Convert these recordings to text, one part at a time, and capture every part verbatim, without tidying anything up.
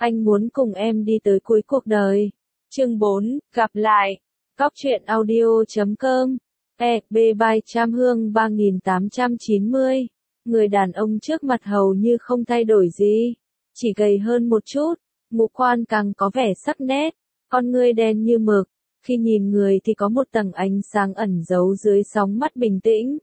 anh muốn cùng em đi tới cuối cuộc đời. Chương bốn, gặp lại. Cóc truyện audio chấm com. E B bài trăm hương ba nghìn tám trăm chín mươi. Người đàn ông trước mặt hầu như không thay đổi gì, chỉ gầy hơn một chút, ngũ quan càng có vẻ sắc nét, con ngươi đen như mực, khi nhìn người thì có một tầng ánh sáng ẩn giấu dưới sóng mắt bình tĩnh.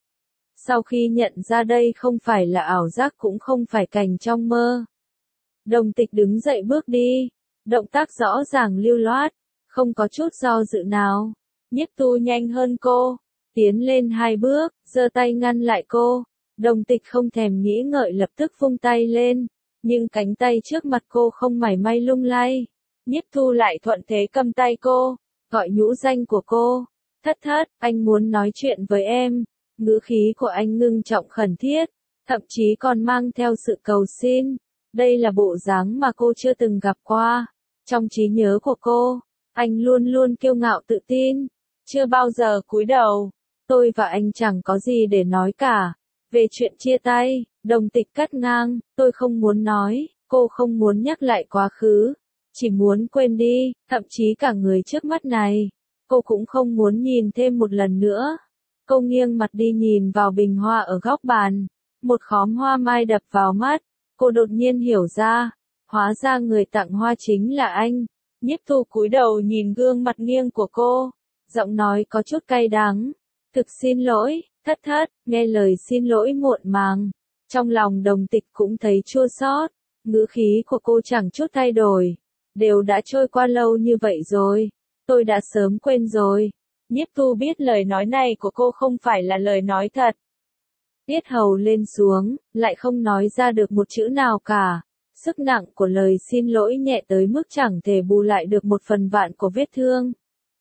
Sau khi nhận ra đây không phải là ảo giác cũng không phải cảnh trong mơ, Đồng Tịch đứng dậy bước đi, động tác rõ ràng lưu loát, không có chút do dự nào. Nhiếp Tu nhanh hơn cô, tiến lên hai bước, giơ tay ngăn lại cô. Đồng Tịch không thèm nghĩ ngợi lập tức vung tay lên, nhưng cánh tay trước mặt cô không mảy may lung lay. Nhiếp Tu lại thuận thế cầm tay cô, gọi nhũ danh của cô. Thất Thất, anh muốn nói chuyện với em. Ngữ khí của anh ngưng trọng khẩn thiết, thậm chí còn mang theo sự cầu xin. Đây là bộ dáng mà cô chưa từng gặp qua. Trong trí nhớ của cô, anh luôn luôn kiêu ngạo tự tin, chưa bao giờ cúi đầu. Tôi và anh chẳng có gì để nói cả. Về chuyện chia tay, Đồng Tịch cắt ngang, tôi không muốn nói, cô không muốn nhắc lại quá khứ, chỉ muốn quên đi, thậm chí cả người trước mắt này, cô cũng không muốn nhìn thêm một lần nữa. Cô nghiêng mặt đi nhìn vào bình hoa ở góc bàn, một khóm hoa mai đập vào mắt, cô đột nhiên hiểu ra, hóa ra người tặng hoa chính là anh. Nhiếp Tu cúi đầu nhìn gương mặt nghiêng của cô, giọng nói có chút cay đắng, thực xin lỗi. Thất Thất, nghe lời xin lỗi muộn màng, trong lòng Đồng Tịch cũng thấy chua xót, ngữ khí của cô chẳng chút thay đổi, đều đã trôi qua lâu như vậy rồi, tôi đã sớm quên rồi. Nhiếp Tu biết lời nói này của cô không phải là lời nói thật. Tiết hầu lên xuống, lại không nói ra được một chữ nào cả, sức nặng của lời xin lỗi nhẹ tới mức chẳng thể bù lại được một phần vạn của vết thương.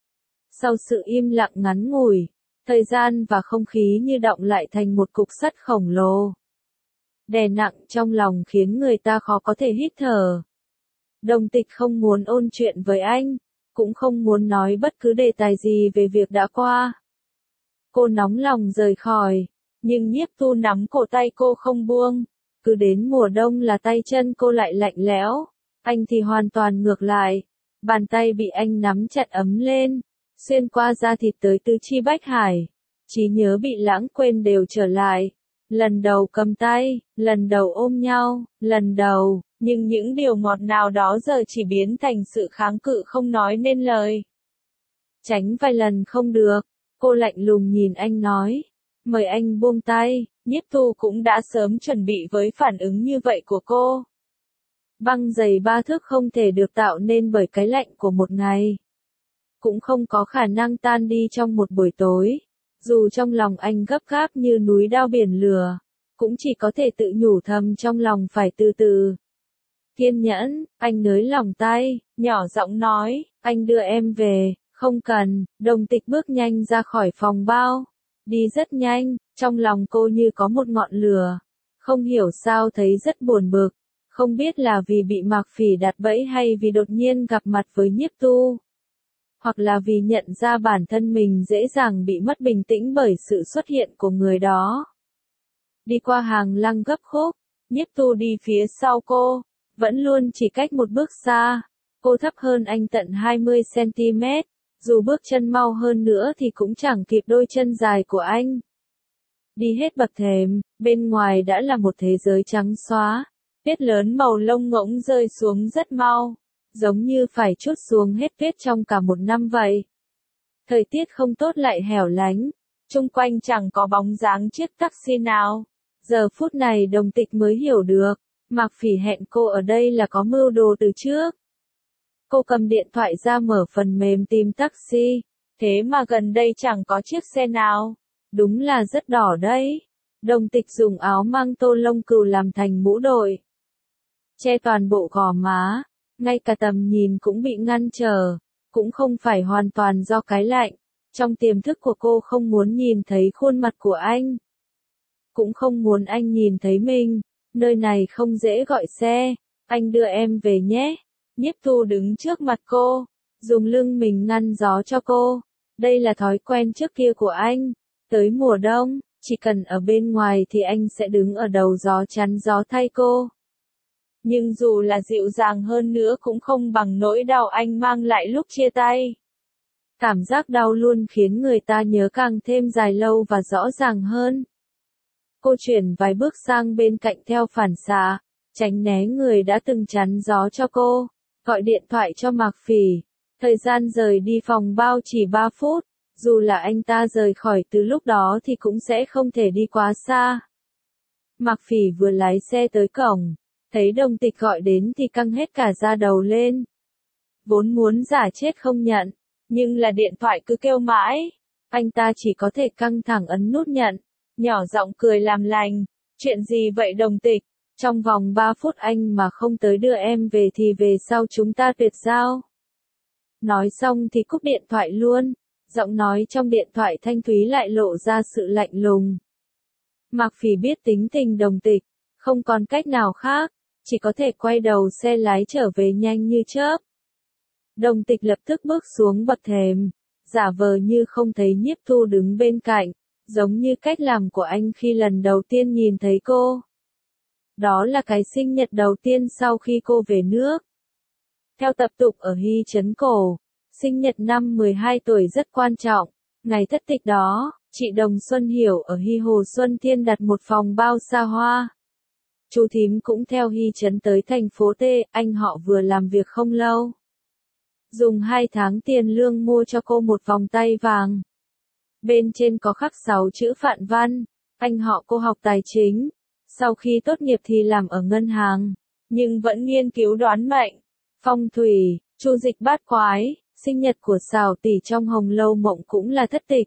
Sau sự im lặng ngắn ngủi, thời gian và không khí như đọng lại thành một cục sắt khổng lồ, đè nặng trong lòng khiến người ta khó có thể hít thở. Đồng Tịch không muốn ôn chuyện với anh, cũng không muốn nói bất cứ đề tài gì về việc đã qua. Cô nóng lòng rời khỏi, nhưng Nhiếp Tu nắm cổ tay cô không buông, cứ đến mùa đông là tay chân cô lại lạnh lẽo, anh thì hoàn toàn ngược lại, bàn tay bị anh nắm chặt ấm lên, xuyên qua da thịt tới tứ chi bách hải, trí nhớ bị lãng quên đều trở lại. Lần đầu cầm tay, lần đầu ôm nhau, lần đầu, nhưng những điều ngọt ngào đó giờ chỉ biến thành sự kháng cự không nói nên lời. Tránh vài lần không được, cô lạnh lùng nhìn anh nói, mời anh buông tay. Nhiếp Tu cũng đã sớm chuẩn bị với phản ứng như vậy của cô. Băng dày ba thước không thể được tạo nên bởi cái lạnh của một ngày, cũng không có khả năng tan đi trong một buổi tối. Dù trong lòng anh gấp gáp như núi đao biển lửa, cũng chỉ có thể tự nhủ thầm trong lòng phải từ từ. Kiên nhẫn, anh nới lòng tay, nhỏ giọng nói, anh đưa em về. Không cần. Đồng Tịch bước nhanh ra khỏi phòng bao, đi rất nhanh, trong lòng cô như có một ngọn lửa, không hiểu sao thấy rất buồn bực, không biết là vì bị Mạc Phỉ đặt bẫy hay vì đột nhiên gặp mặt với Nhiếp Tu, hoặc là vì nhận ra bản thân mình dễ dàng bị mất bình tĩnh bởi sự xuất hiện của người đó. Đi qua hàng lăng gấp khúc, Nhiếp Tu đi phía sau cô, vẫn luôn chỉ cách một bước xa, cô thấp hơn anh tận hai mươi xăng ti mét, dù bước chân mau hơn nữa thì cũng chẳng kịp đôi chân dài của anh. Đi hết bậc thềm, bên ngoài đã là một thế giới trắng xóa, tuyết lớn màu lông ngỗng rơi xuống rất mau, giống như phải trút xuống hết tuyết trong cả một năm vậy. Thời tiết không tốt lại hẻo lánh, chung quanh chẳng có bóng dáng chiếc taxi nào. Giờ phút này Đồng Tịch mới hiểu được, Mạc Phỉ hẹn cô ở đây là có mưu đồ từ trước. Cô cầm điện thoại ra mở phần mềm tìm taxi, thế mà gần đây chẳng có chiếc xe nào. Đúng là rất đỏ đấy. Đồng Tịch dùng áo măng tô lông cừu làm thành mũ đội, che toàn bộ gò má, ngay cả tầm nhìn cũng bị ngăn trở, cũng không phải hoàn toàn do cái lạnh. Trong tiềm thức của cô không muốn nhìn thấy khuôn mặt của anh, cũng không muốn anh nhìn thấy mình. Nơi này không dễ gọi xe, anh đưa em về nhé. Nhiếp Tu đứng trước mặt cô, dùng lưng mình ngăn gió cho cô. Đây là thói quen trước kia của anh. Tới mùa đông, chỉ cần ở bên ngoài thì anh sẽ đứng ở đầu gió chắn gió thay cô. Nhưng dù là dịu dàng hơn nữa cũng không bằng nỗi đau anh mang lại lúc chia tay. Cảm giác đau luôn khiến người ta nhớ càng thêm dài lâu và rõ ràng hơn. Cô chuyển vài bước sang bên cạnh theo phản xạ, tránh né người đã từng chắn gió cho cô, gọi điện thoại cho Mạc Phỉ. Thời gian rời đi phòng bao chỉ ba phút, dù là anh ta rời khỏi từ lúc đó thì cũng sẽ không thể đi quá xa. Mạc Phỉ vừa lái xe tới cổng, thấy Đồng Tịch gọi đến thì căng hết cả da đầu lên. Vốn muốn giả chết không nhận, nhưng là điện thoại cứ kêu mãi, anh ta chỉ có thể căng thẳng ấn nút nhận, nhỏ giọng cười làm lành, chuyện gì vậy Đồng Tịch, trong vòng ba phút anh mà không tới đưa em về thì về sau chúng ta tuyệt giao. Nói xong thì cúp điện thoại luôn, giọng nói trong điện thoại thanh thúy lại lộ ra sự lạnh lùng. Mạc Phỉ biết tính tình Đồng Tịch, không còn cách nào khác, chỉ có thể quay đầu xe lái trở về nhanh như chớp. Đồng Tịch lập tức bước xuống bậc thềm, giả vờ như không thấy Nhiếp Thu đứng bên cạnh, giống như cách làm của anh khi lần đầu tiên nhìn thấy cô. Đó là cái sinh nhật đầu tiên sau khi cô về nước. Theo tập tục ở Hy Trấn Cổ, sinh nhật năm mười hai tuổi rất quan trọng. Ngày thất tịch đó, chị Đồng Xuân Hiểu ở Hy Hồ Xuân Thiên đặt một phòng bao xa hoa. Chú thím cũng theo Hy Trấn tới thành phố T, anh họ vừa làm việc không lâu. Dùng hai tháng tiền lương mua cho cô một vòng tay vàng. Bên trên có khắc sáu chữ Phạn Văn, anh họ cô học tài chính. Sau khi tốt nghiệp thì làm ở ngân hàng, nhưng vẫn nghiên cứu đoán mệnh, phong thủy, chu dịch bát quái. Sinh nhật của Sào tỷ trong Hồng Lâu Mộng cũng là thất tịch.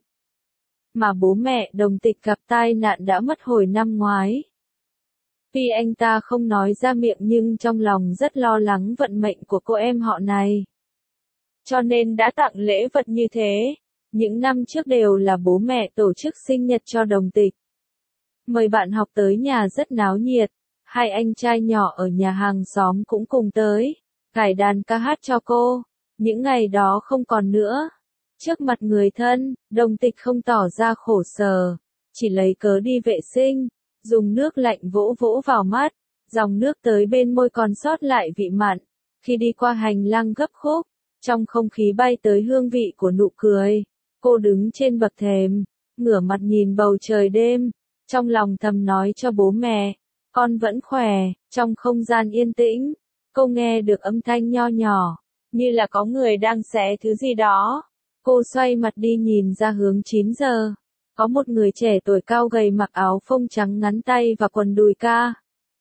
Mà bố mẹ Đồng Tịch gặp tai nạn đã mất hồi năm ngoái. Tuy anh ta không nói ra miệng nhưng trong lòng rất lo lắng vận mệnh của cô em họ này. Cho nên đã tặng lễ vật như thế. Những năm trước đều là bố mẹ tổ chức sinh nhật cho Đồng Tịch. Mời bạn học tới nhà rất náo nhiệt. Hai anh trai nhỏ ở nhà hàng xóm cũng cùng tới, cải đàn ca hát cho cô. Những ngày đó không còn nữa. Trước mặt người thân, Đồng Tịch không tỏ ra khổ sở, chỉ lấy cớ đi vệ sinh, dùng nước lạnh vỗ vỗ vào mắt, dòng nước tới bên môi còn sót lại vị mặn. Khi đi qua hành lang gấp khúc, trong không khí bay tới hương vị của nụ cười. Cô đứng trên bậc thềm, ngửa mặt nhìn bầu trời đêm, trong lòng thầm nói cho bố mẹ, con vẫn khỏe. Trong không gian yên tĩnh, cô nghe được âm thanh nho nhỏ, như là có người đang xé thứ gì đó. Cô xoay mặt đi nhìn ra hướng chín giờ. Có một người trẻ tuổi cao gầy mặc áo phông trắng ngắn tay và quần đùi ca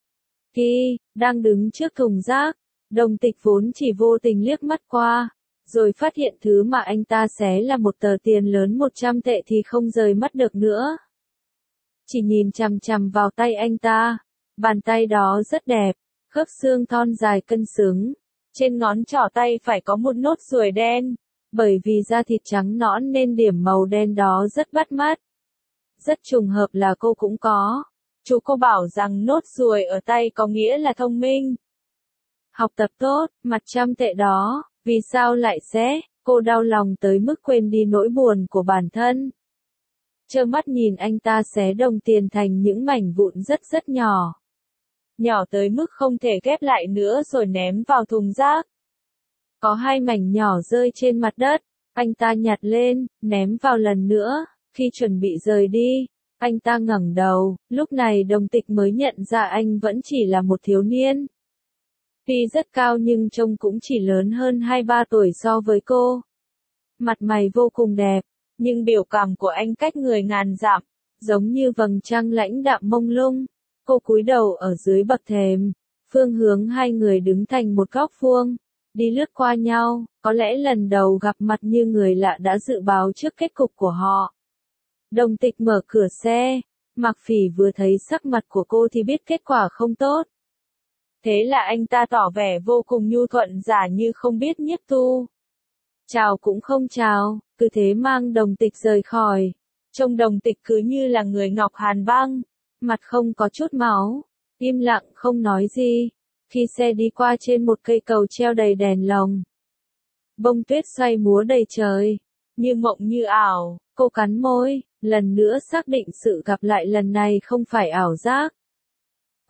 ki, đang đứng trước thùng rác. Đồng Tịch vốn chỉ vô tình liếc mắt qua, rồi phát hiện thứ mà anh ta xé là một tờ tiền lớn một trăm tệ thì không rời mắt được nữa. Chỉ nhìn chằm chằm vào tay anh ta, bàn tay đó rất đẹp, khớp xương thon dài cân xứng. Trên ngón trỏ tay phải có một nốt ruồi đen, bởi vì da thịt trắng nõn nên điểm màu đen đó rất bắt mắt. Rất trùng hợp là cô cũng có. Chú cô bảo rằng nốt ruồi ở tay có nghĩa là thông minh. Học tập tốt, mặt trăm tệ đó, vì sao lại xé? Cô đau lòng tới mức quên đi nỗi buồn của bản thân. Trơ mắt nhìn anh ta xé đồng tiền thành những mảnh vụn rất rất nhỏ. Nhỏ tới mức không thể ghép lại nữa rồi ném vào thùng rác. Có hai mảnh nhỏ rơi trên mặt đất, anh ta nhặt lên, ném vào lần nữa. Khi chuẩn bị rời đi, anh ta ngẩng đầu, lúc này Đồng Tịch mới nhận ra anh vẫn chỉ là một thiếu niên. Tuy rất cao nhưng trông cũng chỉ lớn hơn hai ba tuổi so với cô. Mặt mày vô cùng đẹp, nhưng biểu cảm của anh cách người ngàn dặm, giống như vầng trăng lãnh đạm mông lung. Cô cúi đầu ở dưới bậc thềm, phương hướng hai người đứng thành một góc vuông, đi lướt qua nhau, có lẽ lần đầu gặp mặt như người lạ đã dự báo trước kết cục của họ. Đồng Tịch mở cửa xe, Mạc Phỉ vừa thấy sắc mặt của cô thì biết kết quả không tốt. Thế là anh ta tỏ vẻ vô cùng nhu thuận giả như không biết Nhiếp Thu. Chào cũng không chào, cứ thế mang Đồng Tịch rời khỏi. Trông Đồng Tịch cứ như là người ngọc hàn băng, mặt không có chút máu, im lặng không nói gì. Khi xe đi qua trên một cây cầu treo đầy đèn lồng, bông tuyết xoay múa đầy trời, như mộng như ảo, cô cắn môi, lần nữa xác định sự gặp lại lần này không phải ảo giác.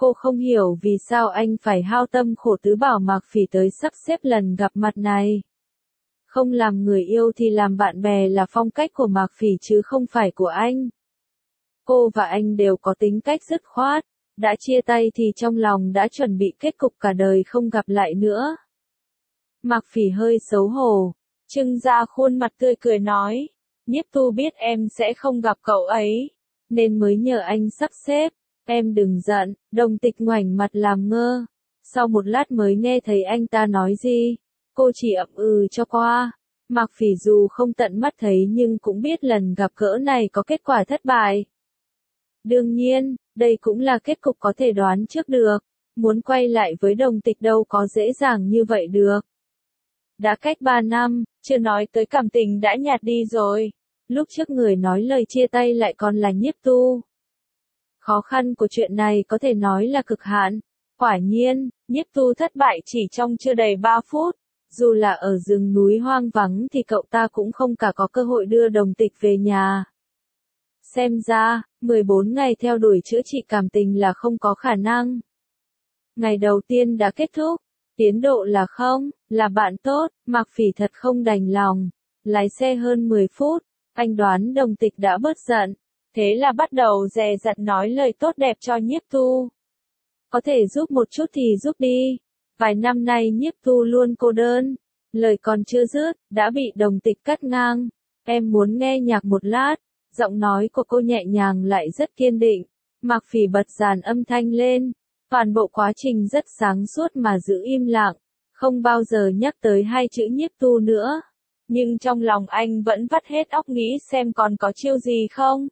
Cô không hiểu vì sao anh phải hao tâm khổ tứ bảo Mạc Phỉ tới sắp xếp lần gặp mặt này. Không làm người yêu thì làm bạn bè là phong cách của Mạc Phỉ chứ không phải của anh. Cô và anh đều có tính cách dứt khoát, đã chia tay thì trong lòng đã chuẩn bị kết cục cả đời không gặp lại nữa. Mạc Phỉ hơi xấu hổ, trưng ra khuôn mặt tươi cười nói, Nhiếp Tu biết em sẽ không gặp cậu ấy, nên mới nhờ anh sắp xếp, em đừng giận. Đồng Tịch ngoảnh mặt làm ngơ, sau một lát mới nghe thấy anh ta nói gì, cô chỉ ậm ừ cho qua. Mạc Phỉ dù không tận mắt thấy nhưng cũng biết lần gặp gỡ này có kết quả thất bại. Đương nhiên, đây cũng là kết cục có thể đoán trước được, muốn quay lại với Đồng Tịch đâu có dễ dàng như vậy được. Đã cách ba năm, chưa nói tới cảm tình đã nhạt đi rồi, lúc trước người nói lời chia tay lại còn là Nhiếp Tu. Khó khăn của chuyện này có thể nói là cực hạn. Quả nhiên, Nhiếp Tu thất bại chỉ trong chưa đầy ba phút, dù là ở rừng núi hoang vắng thì cậu ta cũng không cả có cơ hội đưa Đồng Tịch về nhà. Xem ra, mười bốn ngày theo đuổi chữa trị cảm tình là không có khả năng. Ngày đầu tiên đã kết thúc, tiến độ là không, là bạn tốt, Mạc Phỉ thật không đành lòng. Lái xe hơn mười phút, anh đoán Đồng Tịch đã bớt giận, thế là bắt đầu dè dặt nói lời tốt đẹp cho Nhiếp Tu. Có thể giúp một chút thì giúp đi, vài năm nay Nhiếp Tu luôn cô đơn. Lời còn chưa dứt, đã bị Đồng Tịch cắt ngang. Em muốn nghe nhạc một lát. Giọng nói của cô nhẹ nhàng lại rất kiên định. Mạc Phỉ bật dàn âm thanh lên. Toàn bộ quá trình rất sáng suốt mà giữ im lặng, không bao giờ nhắc tới hai chữ Nhiếp Tu nữa. Nhưng trong lòng anh vẫn vắt hết óc nghĩ xem còn có chiêu gì không.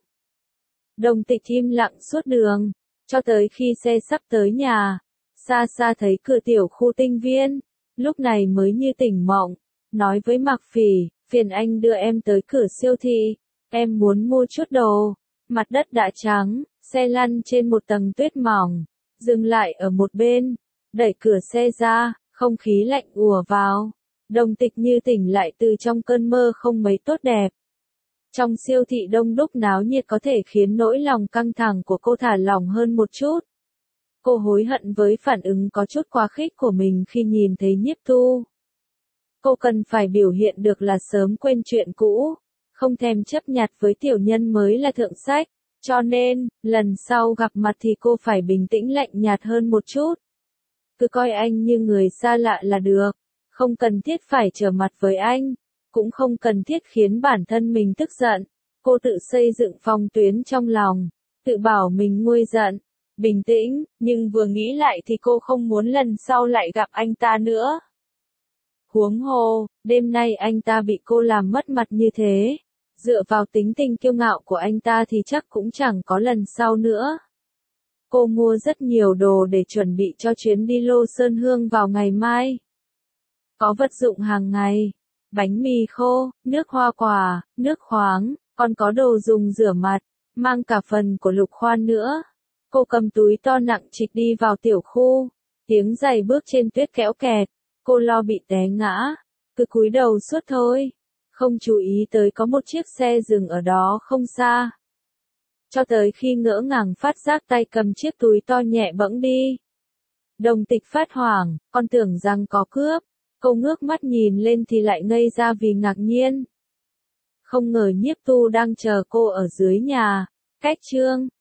Đồng Tịch im lặng suốt đường, cho tới khi xe sắp tới nhà. Xa xa thấy cửa tiểu khu Tinh Viên, lúc này mới như tỉnh mộng, nói với Mạc Phỉ, phiền anh đưa em tới cửa siêu thị, em muốn mua chút đồ. Mặt đất đã trắng, xe lăn trên một tầng tuyết mỏng, dừng lại ở một bên, đẩy cửa xe ra, không khí lạnh ùa vào. Đồng Tịch như tỉnh lại từ trong cơn mơ không mấy tốt đẹp. Trong siêu thị đông đúc náo nhiệt có thể khiến nỗi lòng căng thẳng của cô thả lỏng hơn một chút. Cô hối hận với phản ứng có chút quá khích của mình khi nhìn thấy Nhiếp Tu. Cô cần phải biểu hiện được là sớm quên chuyện cũ, không thèm chấp nhặt với tiểu nhân mới là thượng sách, cho nên, lần sau gặp mặt thì cô phải bình tĩnh lạnh nhạt hơn một chút. Cứ coi anh như người xa lạ là được, không cần thiết phải trở mặt với anh, cũng không cần thiết khiến bản thân mình tức giận. Cô tự xây dựng phòng tuyến trong lòng, tự bảo mình nguôi giận, bình tĩnh, nhưng vừa nghĩ lại thì cô không muốn lần sau lại gặp anh ta nữa. Huống hồ, đêm nay anh ta bị cô làm mất mặt như thế, dựa vào tính tình kiêu ngạo của anh ta thì chắc cũng chẳng có lần sau nữa. Cô mua rất nhiều đồ để chuẩn bị cho chuyến đi Lô Sơn Hương vào ngày mai. Có vật dụng hàng ngày, bánh mì khô, nước hoa quả, nước khoáng, còn có đồ dùng rửa mặt, mang cả phần của Lục Khoan nữa. Cô cầm túi to nặng trịch đi vào tiểu khu, tiếng giày bước trên tuyết kéo kẹt, cô lo bị té ngã, cứ cúi đầu suốt thôi, không chú ý tới có một chiếc xe dừng ở đó không xa. Cho tới khi ngỡ ngàng phát giác tay cầm chiếc túi to nhẹ bẫng đi. Đồng Tịch phát hoảng, con tưởng rằng có cướp, cô ngước mắt nhìn lên thì lại ngây ra vì ngạc nhiên. Không ngờ Nhiếp Tu đang chờ cô ở dưới nhà, cách chương.